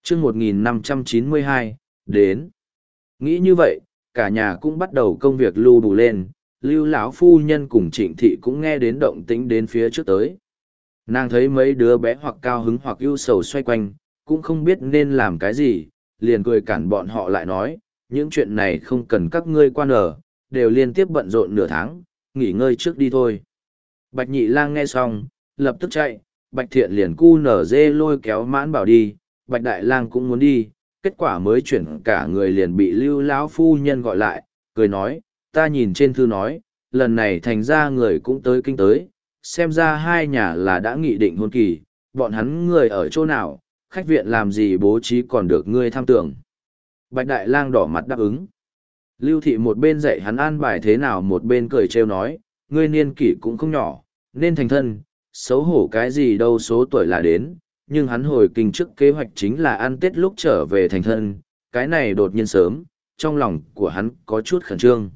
chương 1592, đến. Nghĩ như vậy, cả nhà cũng bắt đầu công việc lưu đủ lên, Lưu lão phu nhân cùng Trịnh thị cũng nghe đến động tĩnh đến phía trước tới. Nàng thấy mấy đứa bé hoặc cao hứng hoặc ưu sầu xoay quanh, cũng không biết nên làm cái gì, liền cười cản bọn họ lại nói, những chuyện này không cần các ngươi quan ở, đều liên tiếp bận rộn nửa tháng, nghỉ ngơi trước đi thôi. Bạch Nhị Lang nghe xong, lập tức chạy, Bạch Thiện liền cu nở dê lôi kéo Mãn Bảo đi, Bạch Đại Lang cũng muốn đi, kết quả mới chuyển cả người liền bị Lưu lão phu nhân gọi lại, cười nói, ta nhìn trên thư nói, lần này thành ra người cũng tới kinh tới, xem ra hai nhà là đã nghị định hôn kỳ, bọn hắn người ở chỗ nào, khách viện làm gì bố trí còn được ngươi tham tưởng. Bạch Đại Lang đỏ mặt đáp ứng. Lưu Thị một bên dạy hắn an bài thế nào một bên cười trêu nói, ngươi niên kỷ cũng không nhỏ, nên thành thân, xấu hổ cái gì đâu số tuổi là đến, nhưng hắn hồi kinh trước kế hoạch chính là ăn Tết lúc trở về thành thân, cái này đột nhiên sớm, trong lòng của hắn có chút khẩn trương.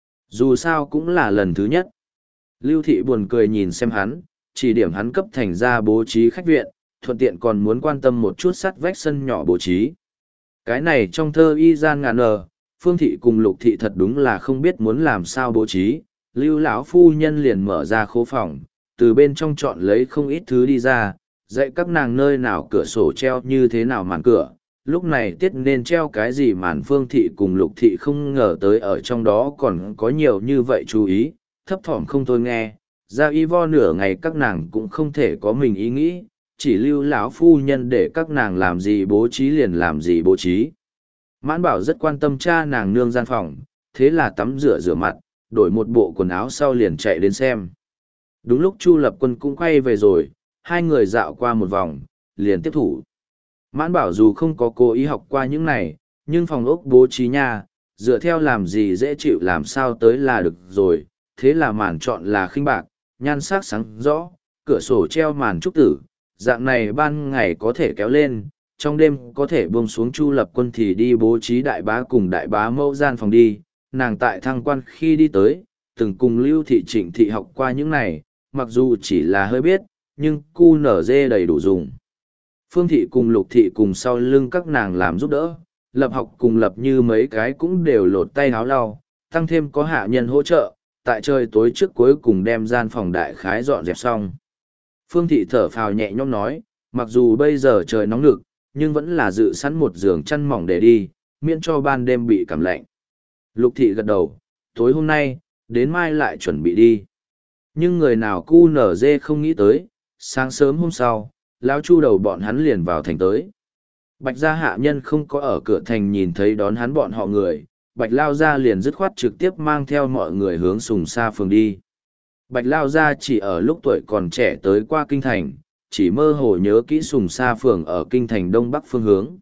Dù sao cũng là lần thứ nhất. Lưu Thị buồn cười nhìn xem hắn, chỉ điểm hắn cấp thành ra bố trí khách viện, thuận tiện còn muốn quan tâm một chút sắt vách sân nhỏ bố trí. Cái này trong thơ y gian ngàn nờ, Phương Thị cùng Lục Thị thật đúng là không biết muốn làm sao bố trí, Lưu lão phu nhân liền mở ra khố phòng, từ bên trong chọn lấy không ít thứ đi ra, dạy các nàng nơi nào cửa sổ treo như thế nào màn cửa, lúc này tiết nên treo cái gì màn. Phương Thị cùng Lục Thị không ngờ tới ở trong đó còn có nhiều như vậy chú ý, thấp thỏm không thôi nghe, ra y vo nửa ngày các nàng cũng không thể có mình ý nghĩ, chỉ Lưu lão phu nhân để các nàng làm gì bố trí liền làm gì bố trí. Mãn Bảo rất quan tâm cha nàng nương gian phòng, thế là tắm rửa rửa mặt, đổi một bộ quần áo sau liền chạy đến xem. Đúng lúc Chu Lập Quân cũng quay về rồi, hai người dạo qua một vòng, liền tiếp thủ. Mãn Bảo dù không có cố ý học qua những này, nhưng phòng ốc bố trí nha, dựa theo làm gì dễ chịu làm sao tới là được rồi, thế là màn chọn là khinh bạc, nhan sắc sáng rõ, cửa sổ treo màn trúc tử, dạng này ban ngày có thể kéo lên, trong đêm có thể buông xuống. Chu Lập Quân thì đi bố trí đại bá cùng đại bá mẫu gian phòng đi, nàng tại thăng quan khi đi tới, từng cùng Lưu Thị Trịnh Thị học qua những này, mặc dù chỉ là hơi biết, nhưng cu nở dê đầy đủ dùng. Phương Thị cùng Lục Thị cùng sau lưng các nàng làm giúp đỡ, lập học cùng lập như mấy cái cũng đều lột tay háo lau, tăng thêm có hạ nhân hỗ trợ, tại trời tối trước cuối cùng đem gian phòng đại khái dọn dẹp xong. Phương Thị thở phào nhẹ nhõm nói, mặc dù bây giờ trời nóng nực, nhưng vẫn là dự sẵn một giường chăn mỏng để đi, miễn cho ban đêm bị cảm lạnh. Lục Thị gật đầu, tối hôm nay, đến mai lại chuẩn bị đi. Nhưng người nào cu nở dê không nghĩ tới, sáng sớm hôm sau, lão Chu đầu bọn hắn liền vào thành tới. Bạch gia hạ nhân không có ở cửa thành nhìn thấy đón hắn bọn họ người, Bạch Lao Gia liền dứt khoát trực tiếp mang theo mọi người hướng Sùng Sa phường đi. Bạch Lao Gia chỉ ở lúc tuổi còn trẻ tới qua kinh thành, chỉ mơ hồ nhớ kỹ Sùng Sa phường ở kinh thành đông bắc phương hướng.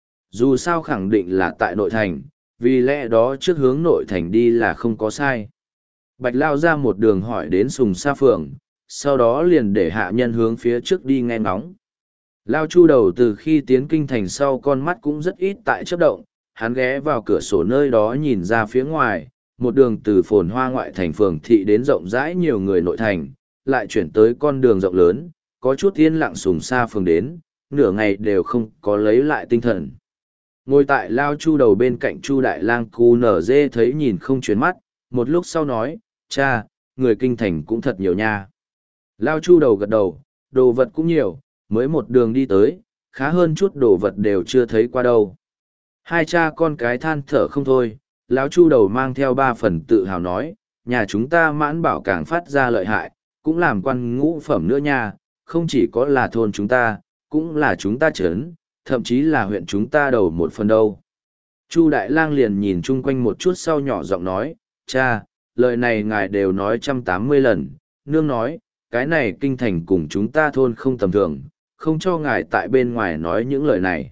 Dù sao khẳng định là tại nội thành, vì lẽ đó trước hướng nội thành đi là không có sai. Bạch Lao Gia một đường hỏi đến Sùng Sa phường, sau đó liền để hạ nhân hướng phía trước đi nghe ngóng. Lao Chu đầu từ khi tiến kinh thành sau con mắt cũng rất ít tại chớp động, hắn ghé vào cửa sổ nơi đó nhìn ra phía ngoài, một đường từ phồn hoa ngoại thành phường thị đến rộng rãi nhiều người nội thành, lại chuyển tới con đường rộng lớn, có chút yên lặng. Sùng Sa phường đến, nửa ngày đều không có lấy lại tinh thần. Ngồi tại Lao Chu đầu bên cạnh Chu Đại Lang cu nở dê thấy nhìn không chuyển mắt, một lúc sau nói, cha, người kinh thành cũng thật nhiều nha. Lao Chu đầu gật đầu, đồ vật cũng nhiều, mới một đường đi tới, khá hơn chút đồ vật đều chưa thấy qua đâu. Hai cha con cái than thở không thôi, lão Chu đầu mang theo 3 phần tự hào nói, nhà chúng ta Mãn Bảo càng phát ra lợi hại, cũng làm quan ngũ phẩm nữa nha, không chỉ có là thôn chúng ta, cũng là chúng ta trấn, thậm chí là huyện chúng ta đầu một phần đâu. Chu Đại Lang liền nhìn chung quanh một chút sau nhỏ giọng nói, cha, lời này ngài đều nói 180 lần, nương nói, cái này kinh thành cùng chúng ta thôn không tầm thường, không cho ngài tại bên ngoài nói những lời này.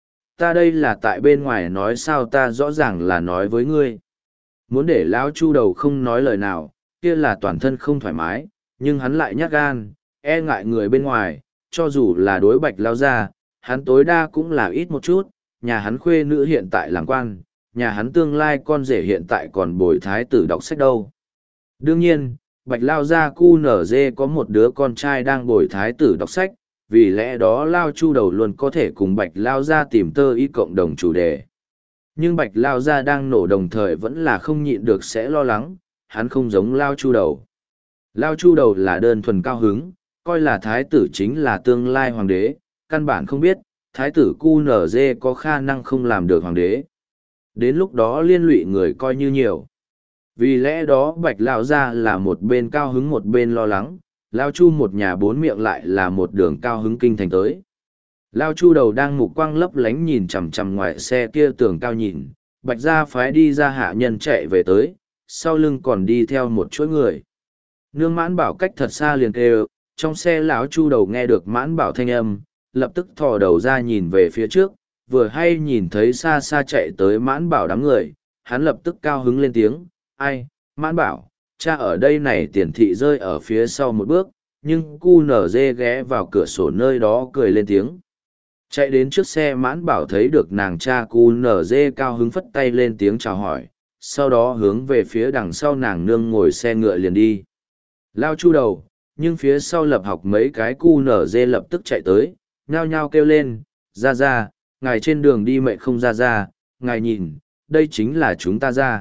Ta đây là tại bên ngoài nói sao, ta rõ ràng là nói với ngươi. Muốn để lão Chu đầu không nói lời nào, kia là toàn thân không thoải mái, nhưng hắn lại nhát gan, e ngại người bên ngoài, cho dù là đối Bạch Lao Gia, hắn tối đa cũng là ít một chút, nhà hắn khuê nữ hiện tại làm quan, nhà hắn tương lai con rể hiện tại còn bồi thái tử đọc sách đâu. Đương nhiên, Bạch Lao Gia cu nở dê có một đứa con trai đang bồi thái tử đọc sách, vì lẽ đó Lao Chu đầu luôn có thể cùng Bạch Lao Gia tìm tơ ý cộng đồng chủ đề. Nhưng Bạch Lao Gia đang nổ đồng thời vẫn là không nhịn được sẽ lo lắng, hắn không giống Lao Chu đầu. Lao Chu đầu là đơn thuần cao hứng, coi là thái tử chính là tương lai hoàng đế, căn bản không biết, thái tử QNZ có khả năng không làm được hoàng đế. Đến lúc đó liên lụy người coi như nhiều. Vì lẽ đó Bạch Lao Gia là một bên cao hứng một bên lo lắng, Lao Chu một nhà bốn miệng lại là một đường cao hứng kinh thành tới. Lao Chu đầu đang mục quang lấp lánh nhìn chằm chằm ngoài xe kia tường cao nhìn, Bạch Gia phái đi ra hạ nhân chạy về tới, sau lưng còn đi theo một chuỗi người. Nương Mãn Bảo cách thật xa liền kêu, trong xe lão Chu đầu nghe được Mãn Bảo thanh âm, lập tức thò đầu ra nhìn về phía trước, vừa hay nhìn thấy xa xa chạy tới Mãn Bảo đám người, hắn lập tức cao hứng lên tiếng, ai, Mãn Bảo, cha ở đây này tiền thị rơi ở phía sau một bước, nhưng cu nở dê ghé vào cửa sổ nơi đó cười lên tiếng. Chạy đến trước xe Mãn Bảo thấy được nàng cha cu nở dê cao hứng phất tay lên tiếng chào hỏi, sau đó hướng về phía đằng sau nàng nương ngồi xe ngựa liền đi. Lao Chu đầu, nhưng phía sau lập học mấy cái cu nở dê lập tức chạy tới, nhao nhao kêu lên, ra, ngài trên đường đi mẹ không ra, ngài nhìn, đây chính là chúng ta ra.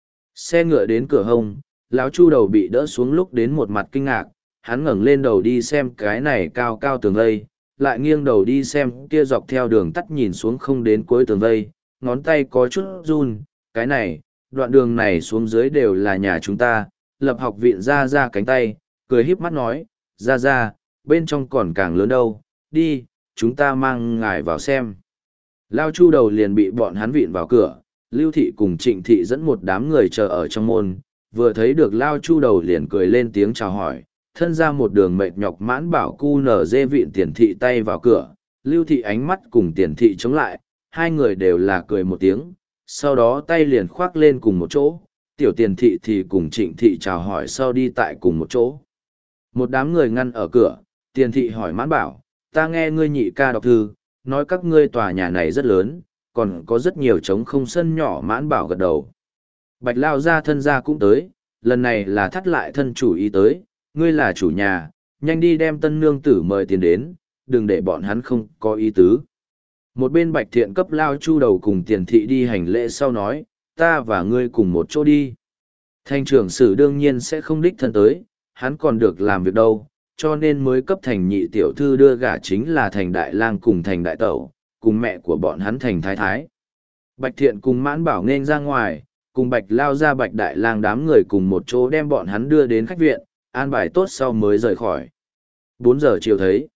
Xe ngựa đến cửa hông, lão Chu đầu bị đỡ xuống lúc đến một mặt kinh ngạc, hắn ngẩng lên đầu đi xem cái này cao cao tường vây, lại nghiêng đầu đi xem kia dọc theo đường tắt nhìn xuống không đến cuối tường vây, ngón tay có chút run, cái này, đoạn đường này xuống dưới đều là nhà chúng ta, lập học viện ra cánh tay, cười híp mắt nói, ra, bên trong còn càng lớn đâu, đi, chúng ta mang ngài vào xem. Lao Chu đầu liền bị bọn hắn vịn vào cửa, Lưu Thị cùng Trịnh Thị dẫn một đám người chờ ở trong môn, vừa thấy được Lao Chu đầu liền cười lên tiếng chào hỏi, thân ra một đường mệt nhọc Mãn Bảo cu nở dê vịn Tiền Thị tay vào cửa, Lưu Thị ánh mắt cùng Tiền Thị chống lại, hai người đều là cười một tiếng, sau đó tay liền khoác lên cùng một chỗ, tiểu Tiền Thị thì cùng Trịnh Thị chào hỏi sau đi tại cùng một chỗ. Một đám người ngăn ở cửa, Tiền Thị hỏi Mãn Bảo, ta nghe ngươi nhị ca đọc thư, nói các ngươi tòa nhà này rất lớn, còn có rất nhiều trống không sân nhỏ. Mãn Bảo gật đầu. Bạch Lao Gia thân gia cũng tới, lần này là thắt lại thân chủ ý tới, ngươi là chủ nhà, nhanh đi đem tân nương tử mời tiền đến, đừng để bọn hắn không có ý tứ. Một bên Bạch Thiện cấp Lao Chu đầu cùng Tiền Thị đi hành lễ sau nói, ta và ngươi cùng một chỗ đi. Thanh trưởng sử đương nhiên sẽ không đích thân tới, hắn còn được làm việc đâu, cho nên mới cấp thành nhị tiểu thư đưa gả chính là thành đại lang cùng thành đại tẩu, cùng mẹ của bọn hắn thành thái thái. Bạch Thiện cùng Mãn Bảo nên ra ngoài, cùng Bạch Lao Ra Bạch Đại Lang đám người cùng một chỗ đem bọn hắn đưa đến khách viện, an bài tốt sau mới rời khỏi. 4 giờ chiều thấy.